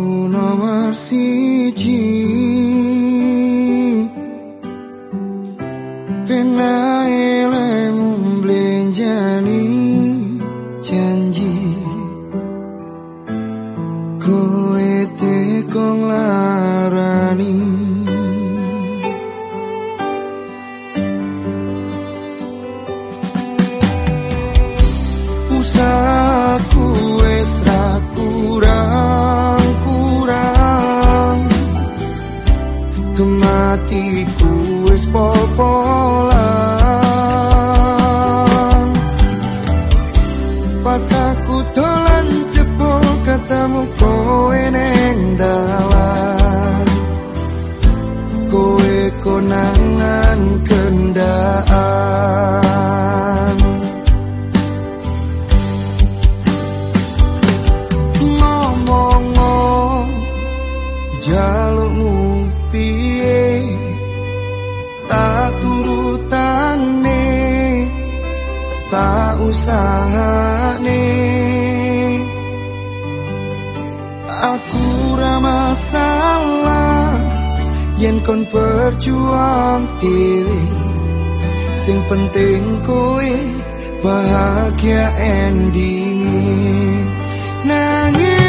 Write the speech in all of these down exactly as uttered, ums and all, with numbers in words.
nomor siji penae lemu blenjani janji kowe tekong larani usahaku wis ra kurang-kurang kematiku wis popolan pas aku dolan jebol ketemu kowe neng dalan kowe konangan kendaan ngomong jalukmu piye tak turutane tak usahane aku ra masalah yen kon berjuang dhewe sing penting kowe bahagia endinge nanging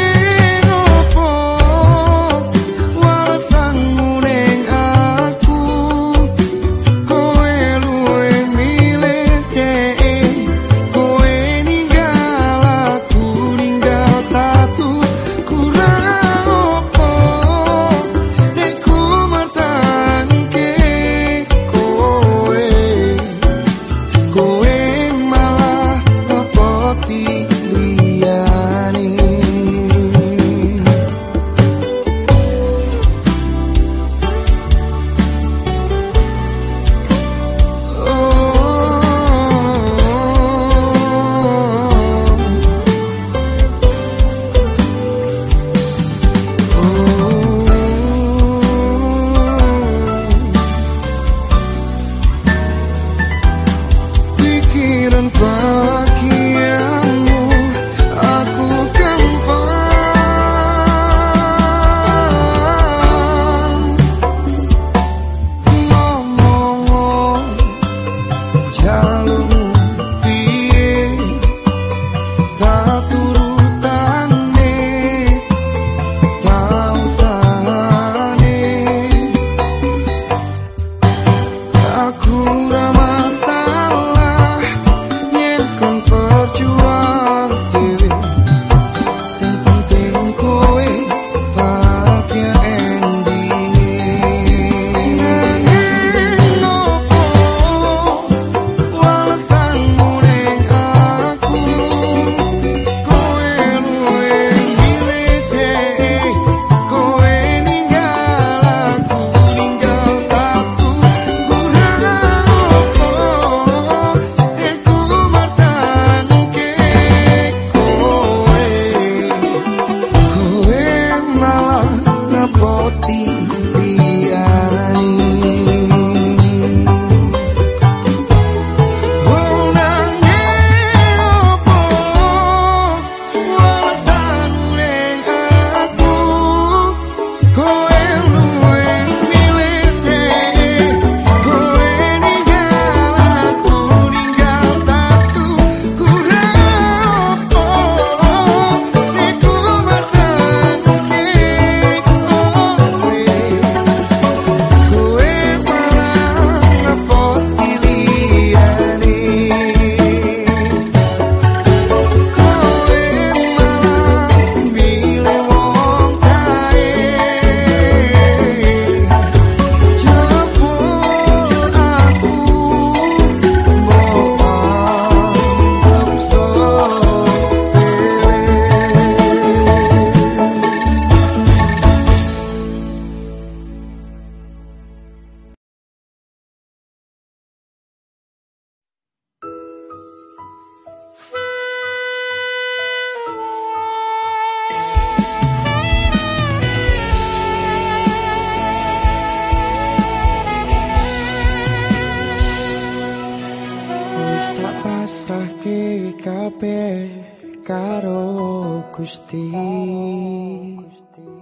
pasrahke kabeh karo Gusti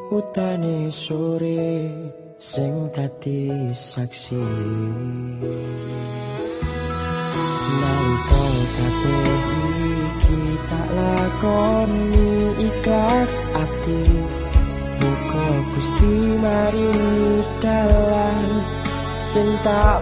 utane sore sing dadi saksi nalika kabeh iki tak lakoni ikhlas ati muga Gusti maringi dalan sing tak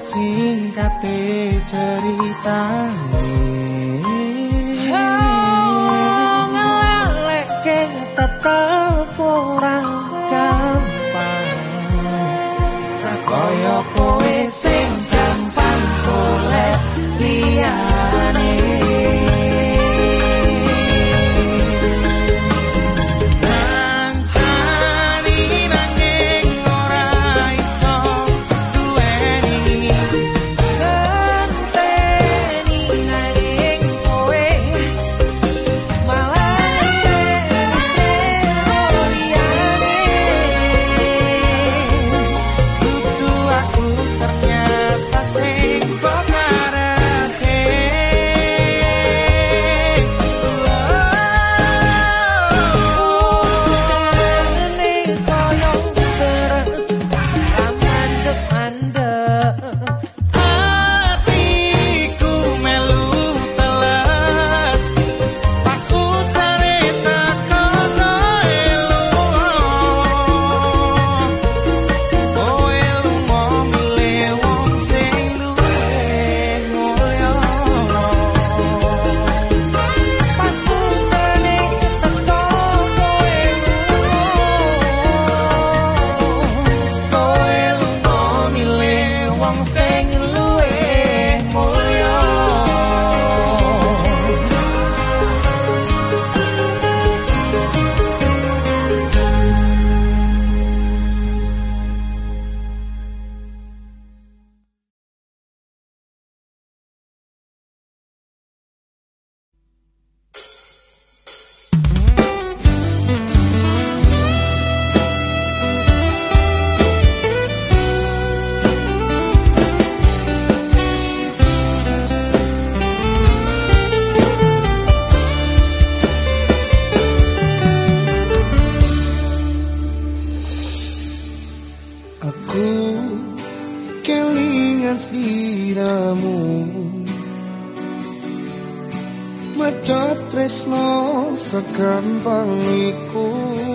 singkate ceritane ngelalekke tetep ora gampang ra koyo kowe sing gampang golek liyane Segampang iku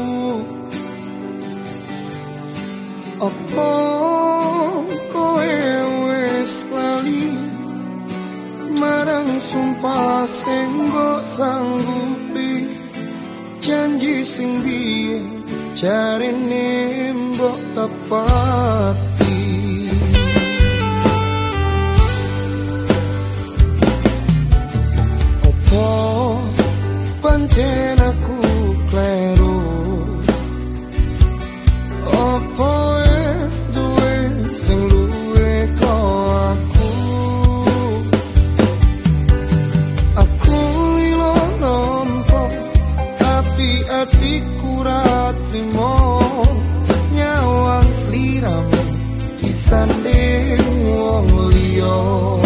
apa kowe wis lali marang sumpah sing mbok sanggupi janji sing biyen jarine mbok tepati apa pancen aku kleru apa es duwe sing luwe kok aku aku ilo nompo tapi atiku ra trimo nyawang sliramu disanding wong liya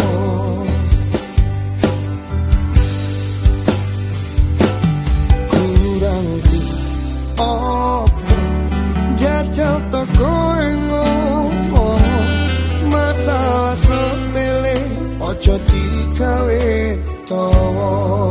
jajal toko ngomong masalah sepele ojo digawe tawa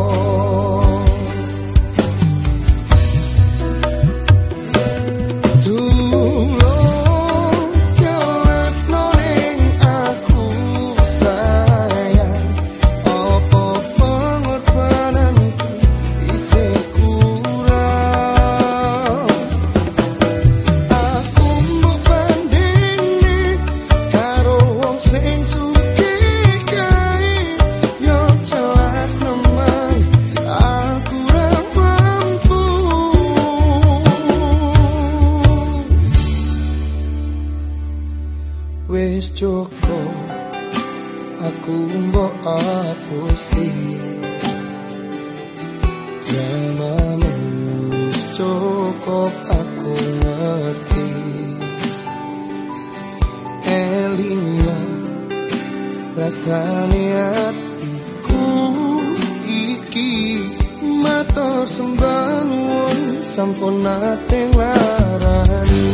wis cukup aku mbok apusi dramamu wis cukup aku ngerti elinga rasane atiku iki matur sembah nuwun sampun nate larani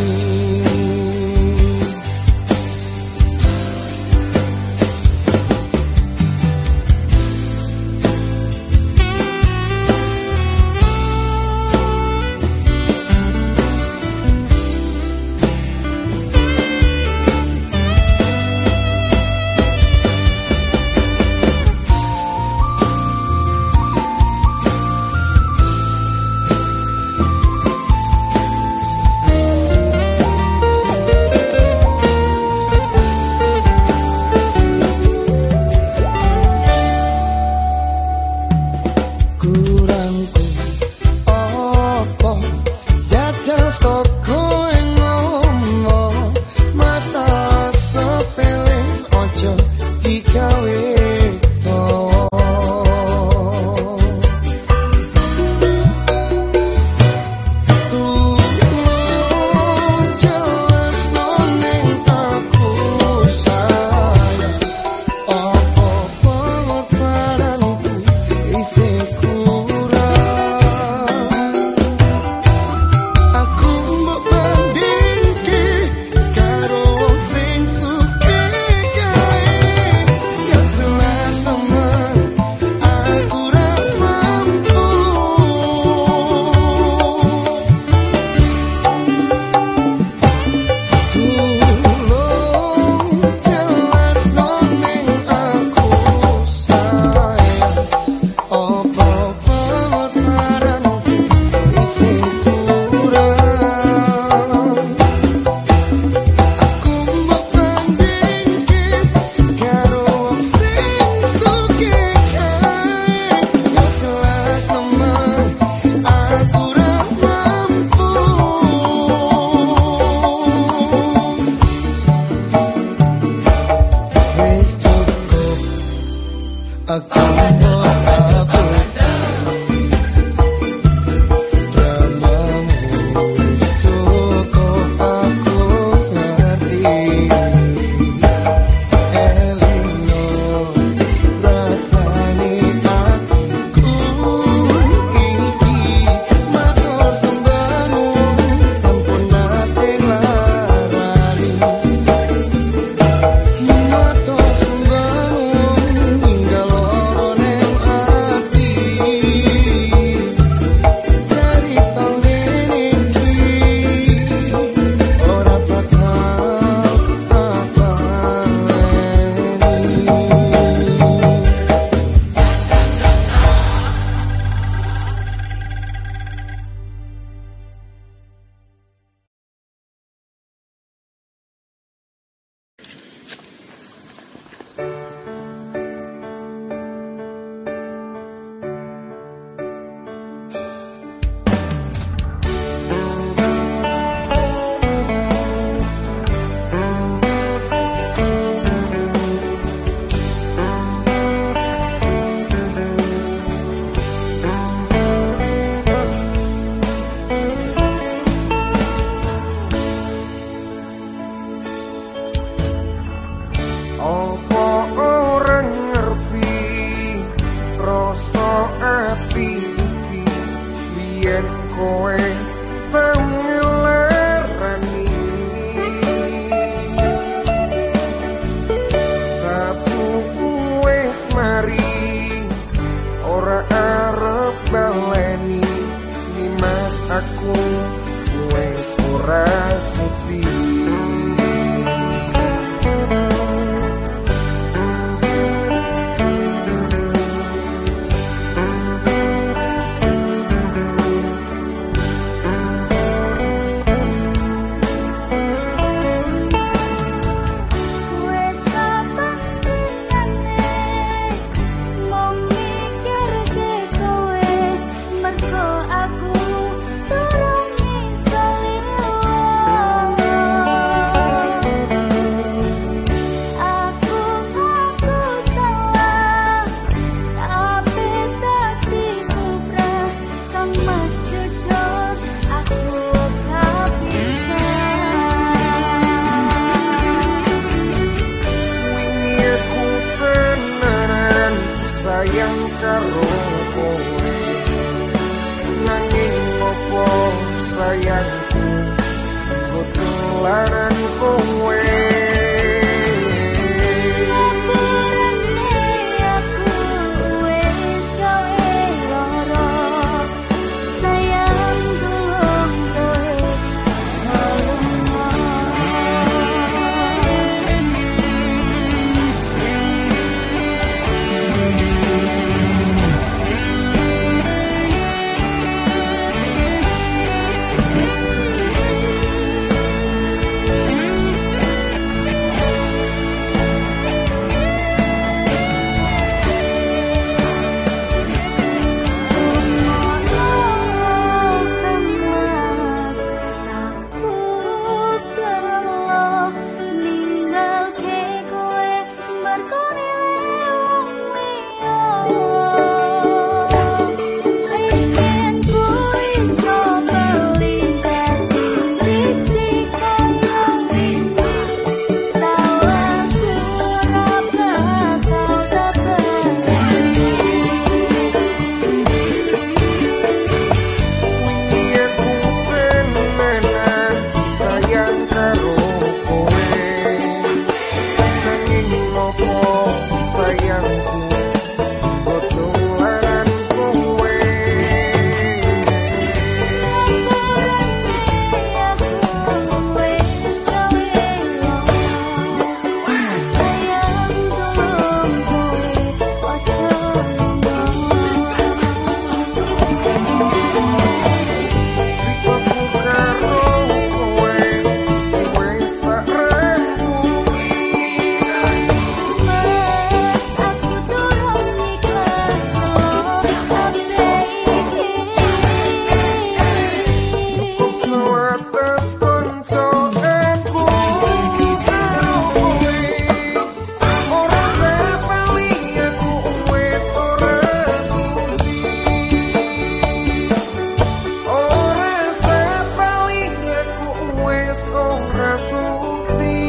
wis ora suti.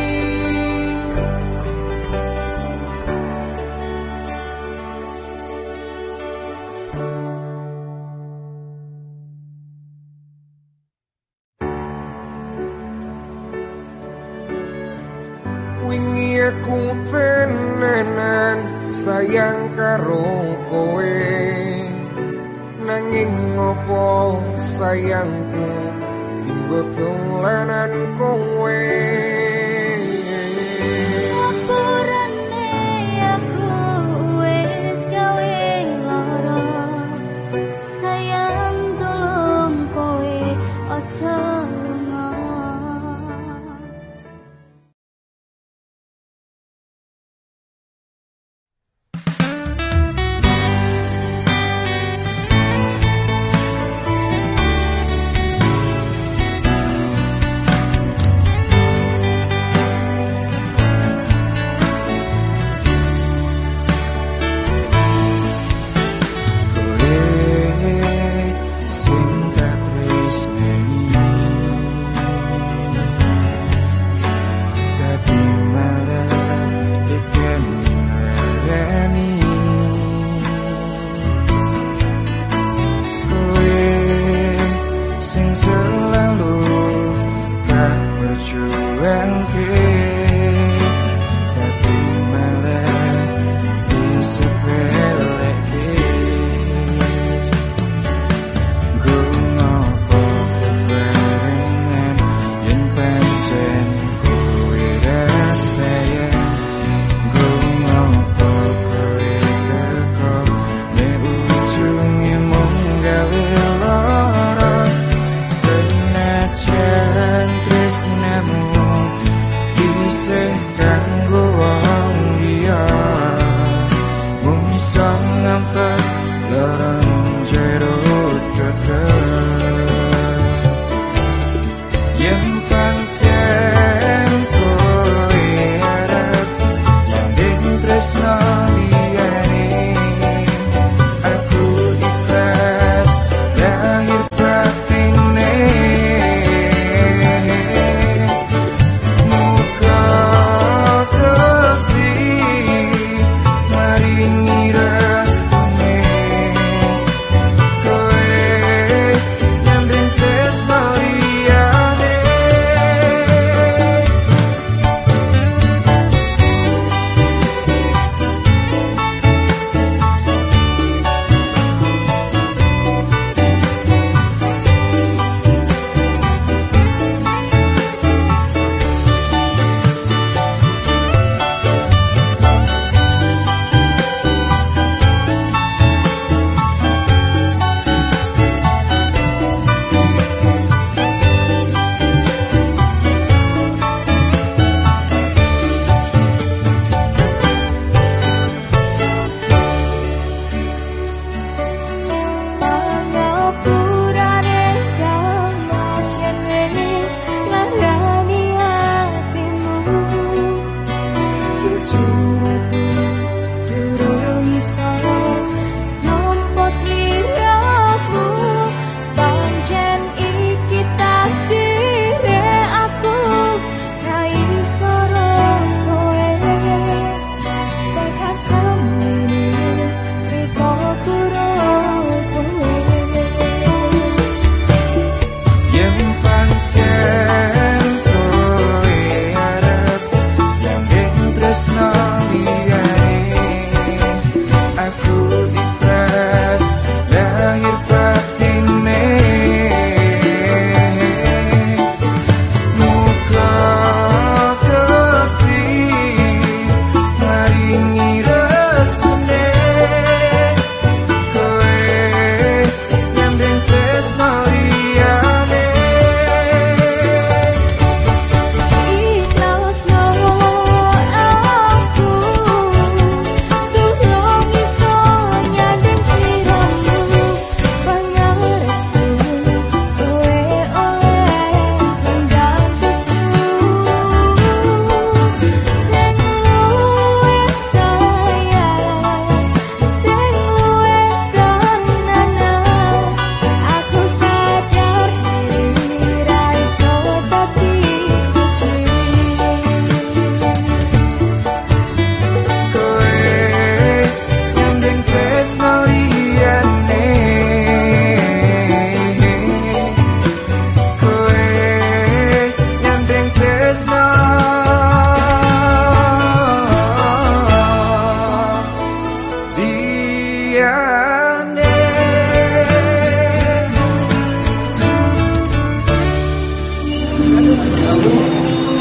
Wingi aku tenanan sayang karo kowe, nanging ngopo sayangku tinggo tulanan kowe. Ngapurane aku wis gawe lara, sayang tolong kowe aja lunga.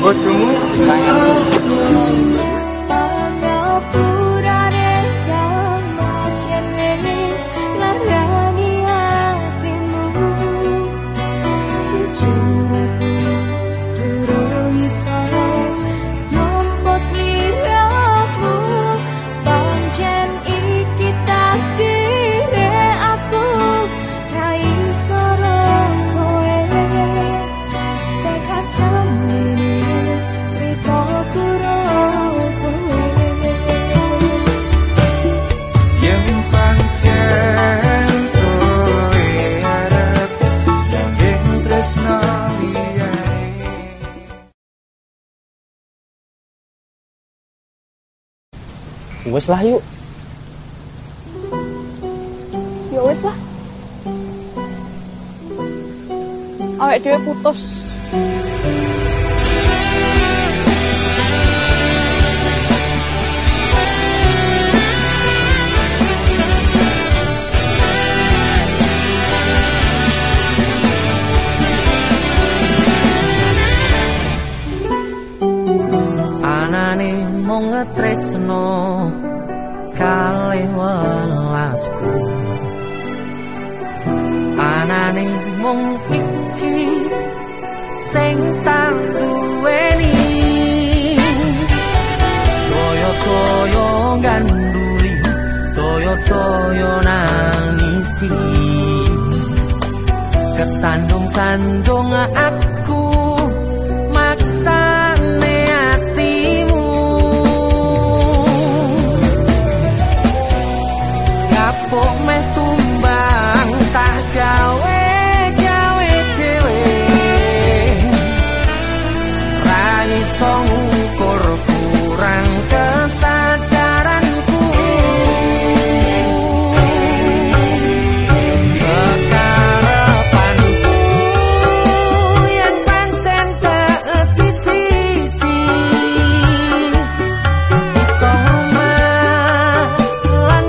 bojomu sayang. Wes lah yuk. Ya wes lah. Awake dhewe putus. Anane mung tresno kalih welasku, anane mung iki sing tak duweni, toyo-toyo ganduli, toyo-toyo nangisi, kesandung-sandung aku maksane atimu, kapok meh tumbang tak gawe gawe dhewe, ra iso ngukur kurang kesadaranku, kekarepanku yen pancen dadi siji, iso rumah lan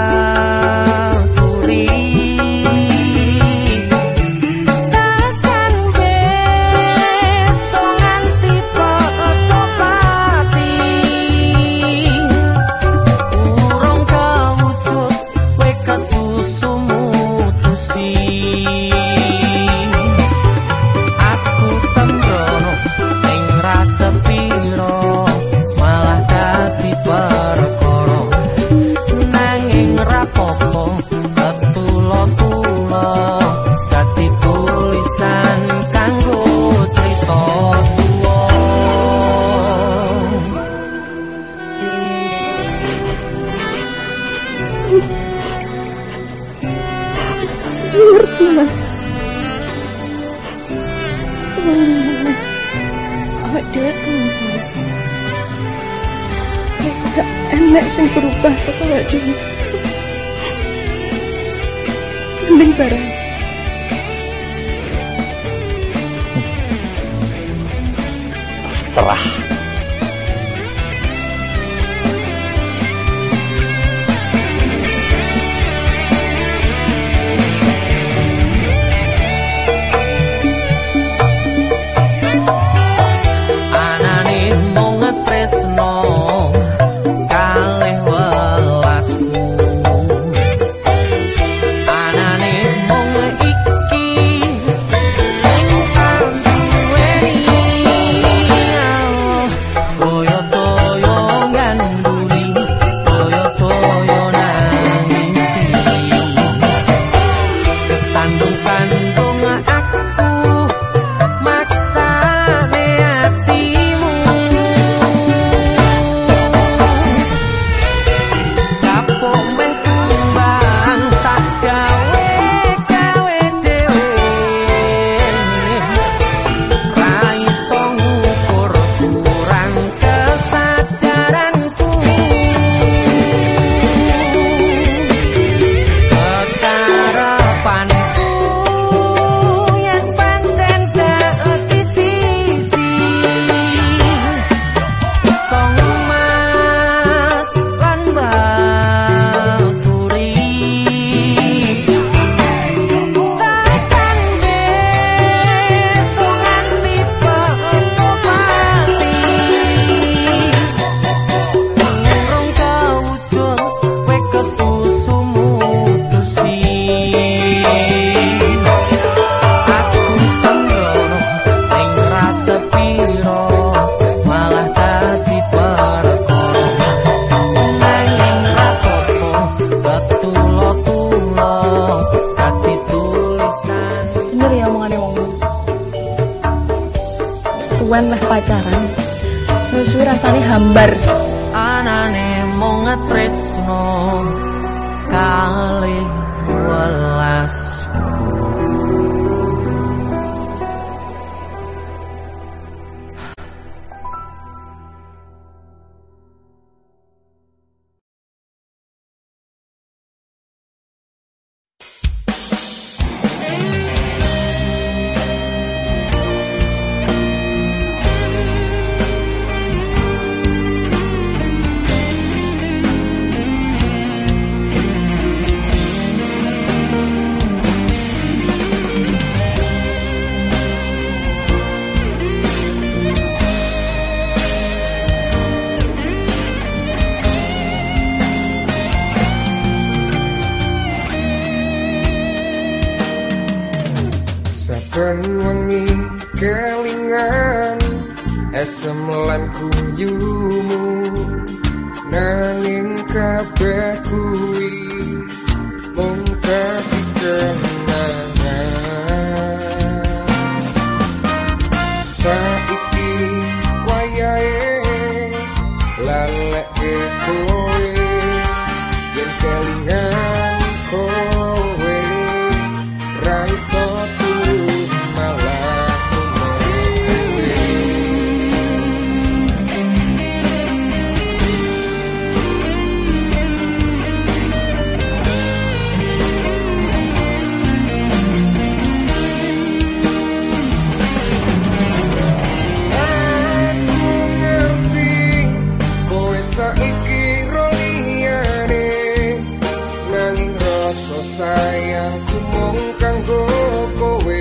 baturi, takkan besok nganti poto pati, urung kewujud kowe kesusu mutusi, aku sembrono ing rasa piro malah dadi perkara, nanging rapopo ketulo-tulo dadi tulisan kanggo crita tuwa. Mas, aku ngerti mas. Teman-teman, awak dhewe tuh. Gak enak sing berubah kok awak dhewe. Mending bareng. Serah. Anane mung tresno kalih welasku, anane mung iki sing tak duweni, sepiro malah dadi perkara nanging ra apa betulo-tulo dadi tulisan. Bener ya omongane wong. Suwen meh pacaran. Susu rasane hambar. Anane mung tresno kali welas. Saben wengi kelingan esem lan guyumu nanging kabeh kuwi mung dadi kenangan. Saiki wayahe laleke kowe yen kelingan kowe ra iso sayangku mung kanggo kowe.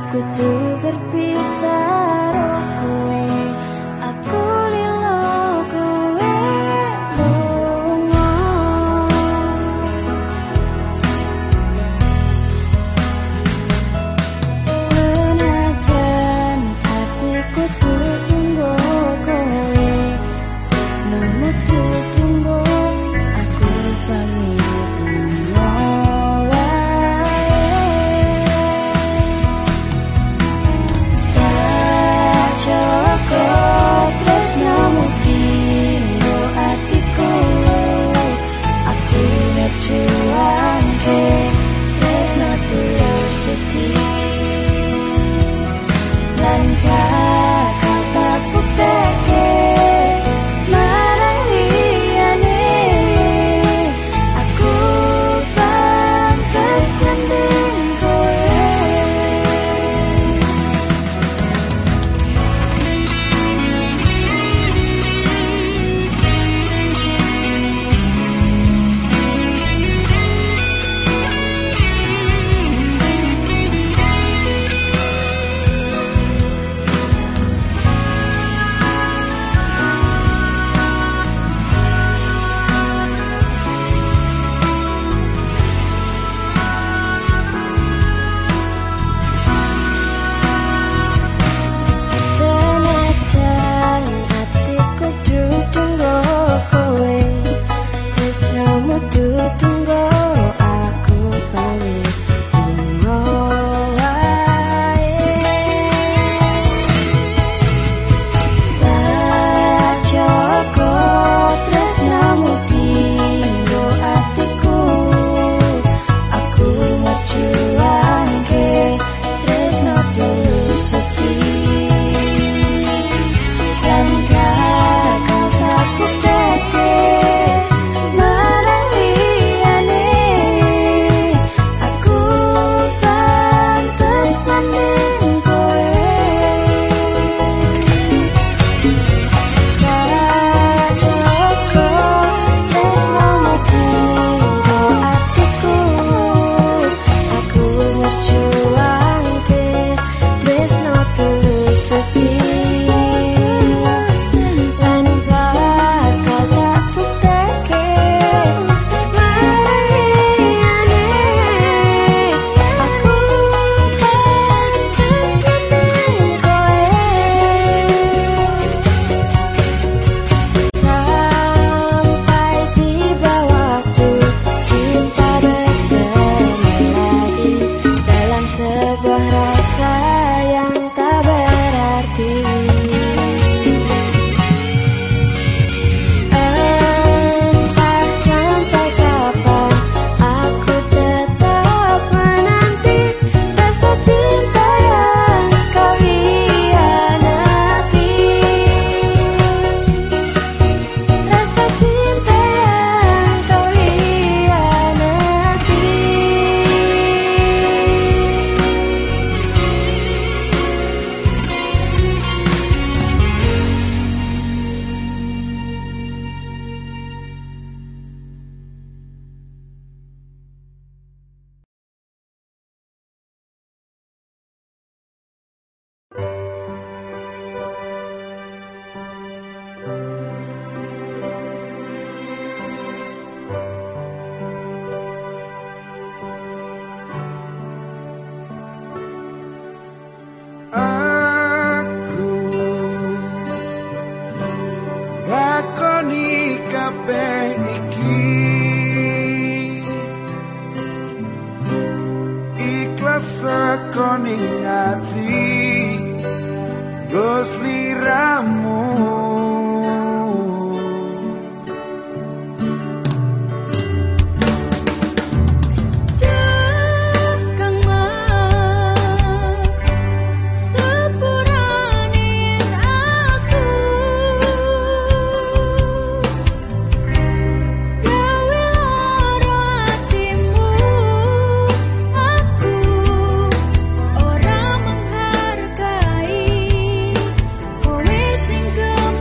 kudu berpisah karo kowe, aku lilo kowe lunga. Senajan hatiku tutunggo kowe, tresnomu tutunggo, aku pamit lunga wae. Tak cukup tresnomu tinggo atiku, aku berjuangke tresno tulus suci. Lan bakal tak buktekke marang liyane, aku pantes nanding kowe. Senajan atiku tutunggo kowe, tresnomu tutunggo, aku pamit lunga wae. Tak cukup tresnomu tinggo atiku, aku merjuangke tresno tulus suci. Lan bakal tak buktekke marang liyane, aku pantes nanding kowe. Tak cukup tresnomu tinggo atiku, aku merjuangke tresno tulus suci. Lan bakal tak buktekke marang liyane, aku pantes nanding kowe. Sampai tiba waktu kita bertemu lagi dalam sebuah rasa yang tak berarti. Entah sampai kapan aku tetap menanti rasa cinta yang kau hianati, rasa cinta yang kau hianati. Aku lakoni kabeh iki ikhlas sekoning ati Gus liramu. Kang Mas, sepuraning aku, gawe lara atimu, aku ora menghargai kowe sing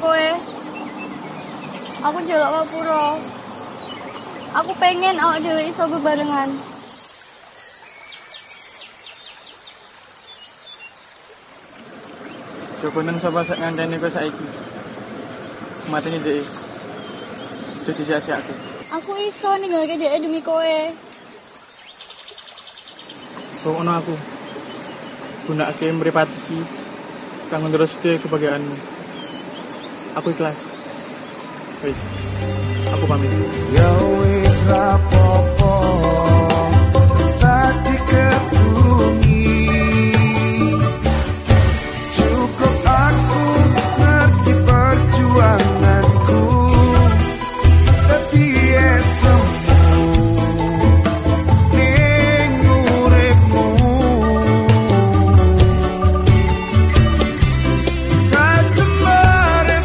kowe. Aku njaluk ngapura. Aku pengen awak dhewe iso bebarengan. Coba nang sapa sak ngandani kowe saiki. Matine dhek. Jadi sia-siaku. Aku iso ninggalke dhek demi kowe. Kok ono aku. Gunakake mripat iki kanggo neruske kebahagiaanmu. Aku ikhlas. Wis. Aku pamit. Ya wis rapopo saat diketungi. Cukup aku ngerti perjuanganku. Tapi esemu ning uripmu. Satemare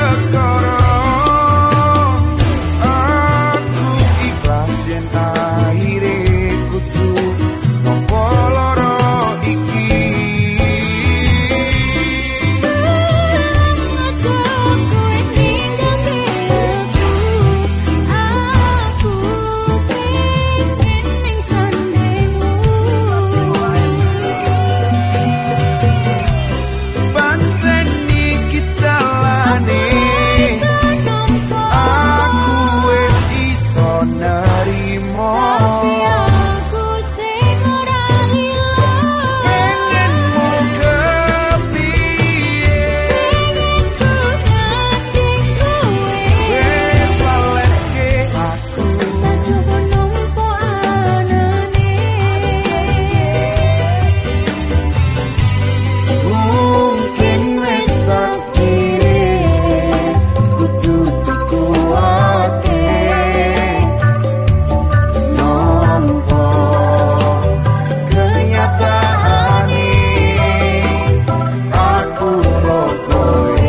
sekarang aku ikhlas yen akhire kudu nampa lara iki. Aja kowe ninggalke aku. Aku pengen ning sandengmu. Panceni kita lane aku wis iso nerimo. Aku sing ora lilo. Pengenmu kepiye Pengen ku ngandeng kowe. wis laleke aku. Tak coba nampa anane. Mungkin wis takdire kudu dikuwate nampa kenyataane aku karo kowe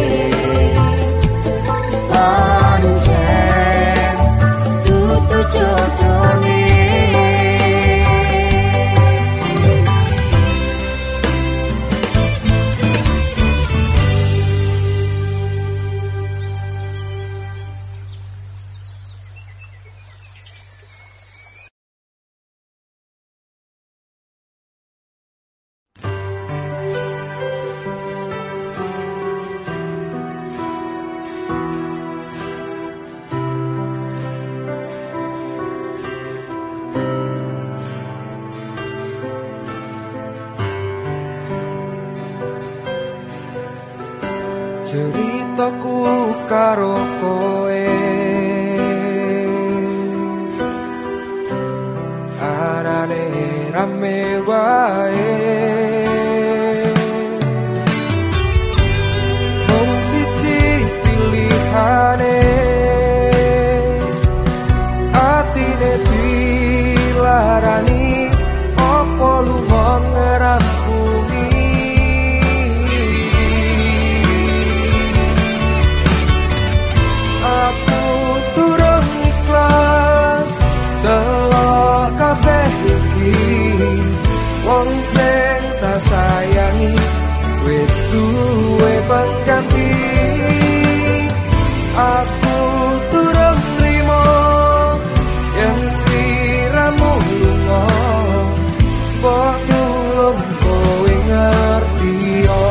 pancen dudu jodone. Ceritaku karo kowe arane rame wae. Mung siji pilihane atine dilarani opo lunga ngerampungi. Aku turun ikhlas delok kabeh iki. Wong sing tak sayangi wis duwe pengganti. Aku turun nrimo yen sliramu lunga. Mbok tulung kowe ngerti yo.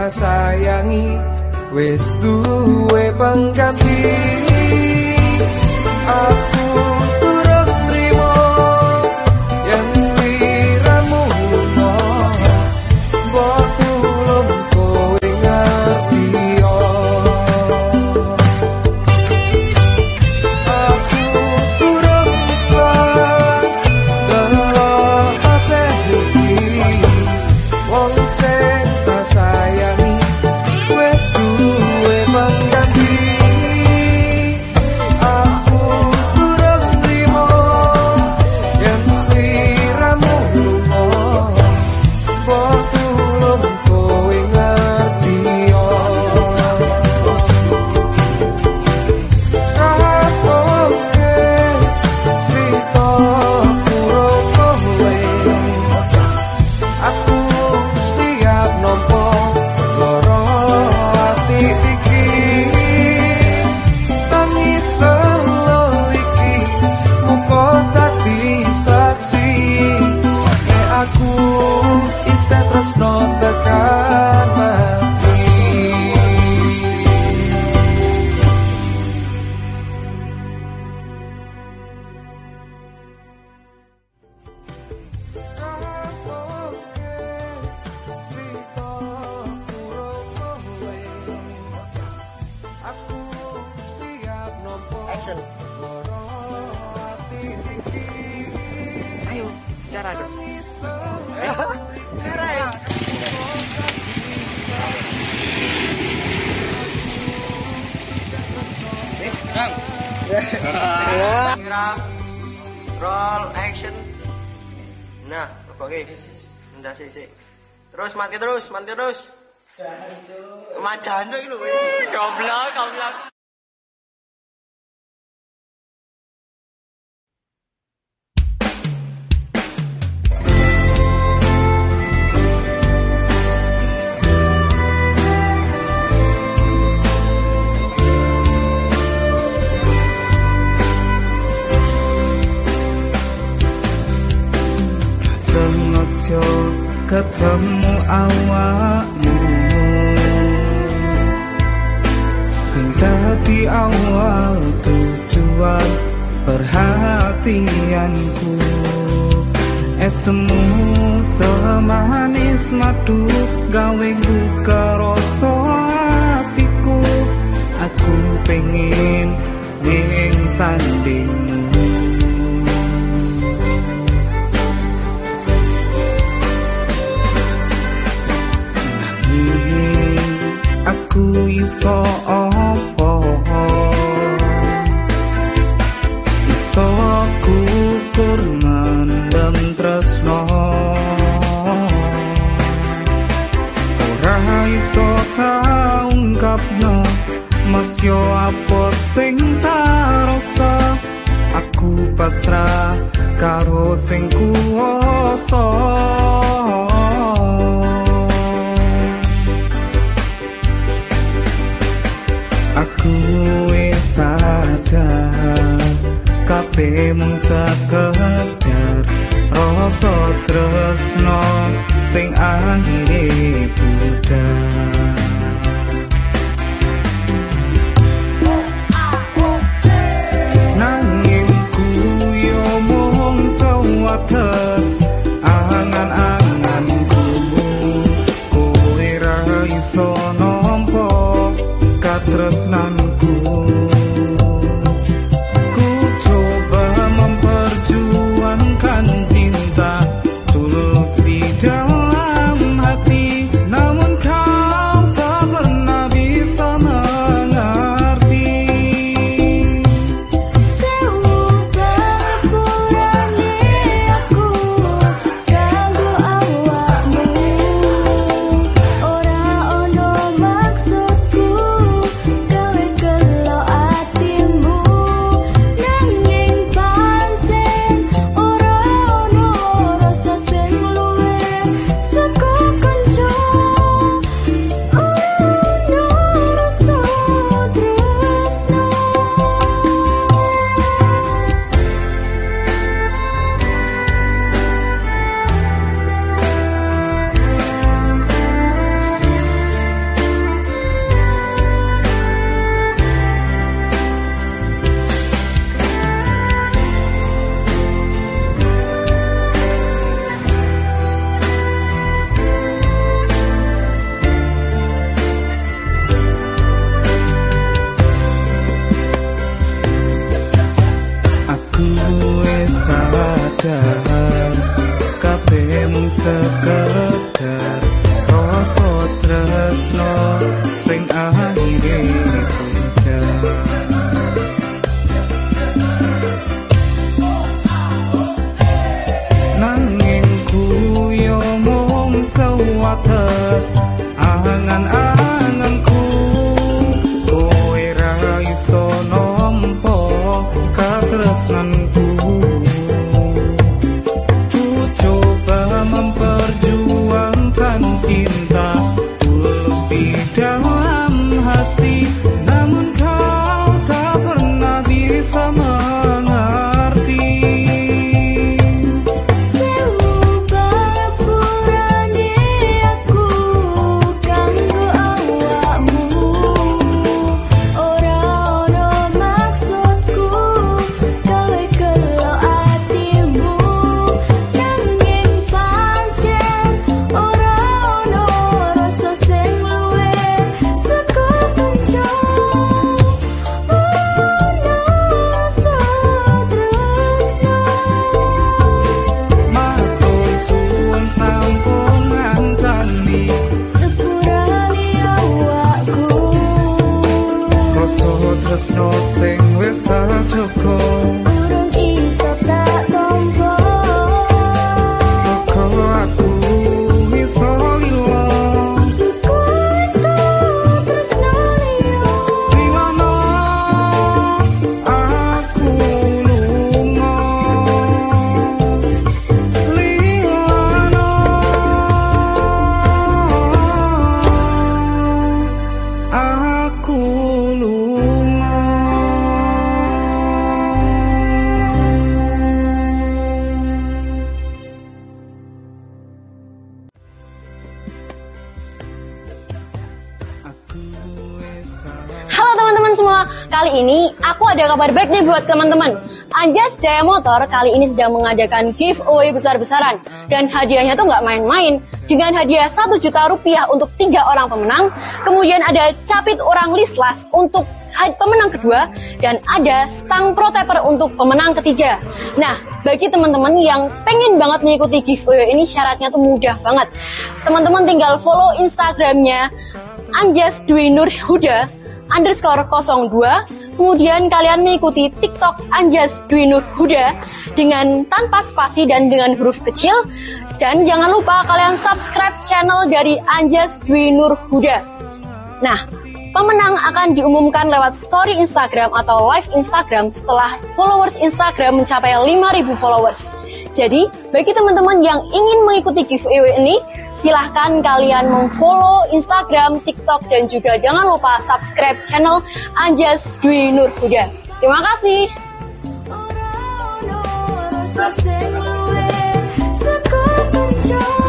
tak sayangi wis duwe pengganti. Aku turut trimo yen sliramu lunga, mbok tulung kowe ngerti yo. Aku turut ikhlas delok ate iki wong sing tak sayangi wis duwe pengganti. Aku turut trimo yen sliramu lunga, mbok tulung kowe ngerti yo. Rapoke crita kurang kowe, aku siap nampa lara ati iki. Tangis selo iki muga dadi saksi nek aku isih tresno tekan mati. Action. Ayo, bicara dong. Bicara ya. Roll action. Nah, oke. Ndak sik. Terus mati terus, mati terus. Macan iki lho. Goblok, goblok. Sengaja ketemu awakmu sing dadi awal tujuan perhatianku. Esemu semanis madu gawe buka rasa hatiku. Aku pengen ning sandingmu. Aku iso apa iso kukur mandem tresno, ora iso tak ungkapno mas yo apa sing tak rasa. Aku pasrah karo sing kuwasa. Aku wis sadar kabeh mung sekedar rasa tresno sing akhire pudar. Nanging ku yo mung sewates angan-anganku, kowe ra iso nampa katresnanku. Ku coba memperjuangkan cinta tulus di dalam hati, namun kau Aku wis sadar kabeh mung sekedar rasa tresno sing akhire pudar. Nanging ku yo mung sewates angan-anganku, kowe ra iso nampa katresnanku. Ku coba memperjuangkan cinta tulus di dalam hati, namun kau tak pernah bisa mengerti. Tresno sing wis sajogo urung iso tak tompo, kok aku iso ilang iku tresno liya liwano aku lunga liwano aku lunga. Halo teman-teman semua, kali ini aku ada kabar baik nih buat teman-teman. Anjas Jaya Motor kali ini sedang mengadakan giveaway besar-besaran. Dan hadiahnya tuh nggak main-main. Dengan hadiah satu juta rupiah untuk tiga orang pemenang. Kemudian ada capit orang Lislas untuk pemenang kedua. Dan ada stang proteper untuk pemenang ketiga. Nah, bagi teman-teman yang pengen banget mengikuti giveaway ini, syaratnya tuh mudah banget. Teman-teman tinggal follow Instagramnya Anjas Dwi Nur Huda underscore nol dua. Kemudian kalian mengikuti TikTok Anjas Dwi Nur Huda dengan tanpa spasi dan dengan huruf kecil. Dan jangan lupa kalian subscribe channel dari Anjas Dwi Nur Huda. Nah, pemenang akan diumumkan lewat story Instagram atau live Instagram setelah followers Instagram mencapai lima ribu followers. Jadi, bagi teman-teman yang ingin mengikuti giveaway ini, silahkan kalian memfollow Instagram, TikTok, dan juga jangan lupa subscribe channel Anjas Dwi Nur Huda. Terima kasih.